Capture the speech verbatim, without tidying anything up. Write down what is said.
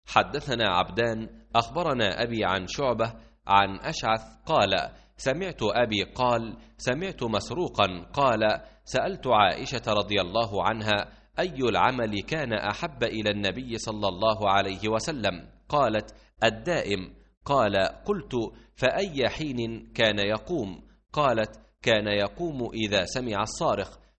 حدثنا عبدان أخبرنا أبي عن شعبة عن أشعث قال سمعت أبي قال سمعت مسروقا قال سألت عائشة رضي الله عنها أي العمل كان أحب إلى النبي صلى الله عليه وسلم؟ قالت الدائم. قال قلت فأي حين كان يقوم؟ قالت كان يقوم إذا سمع الصارخ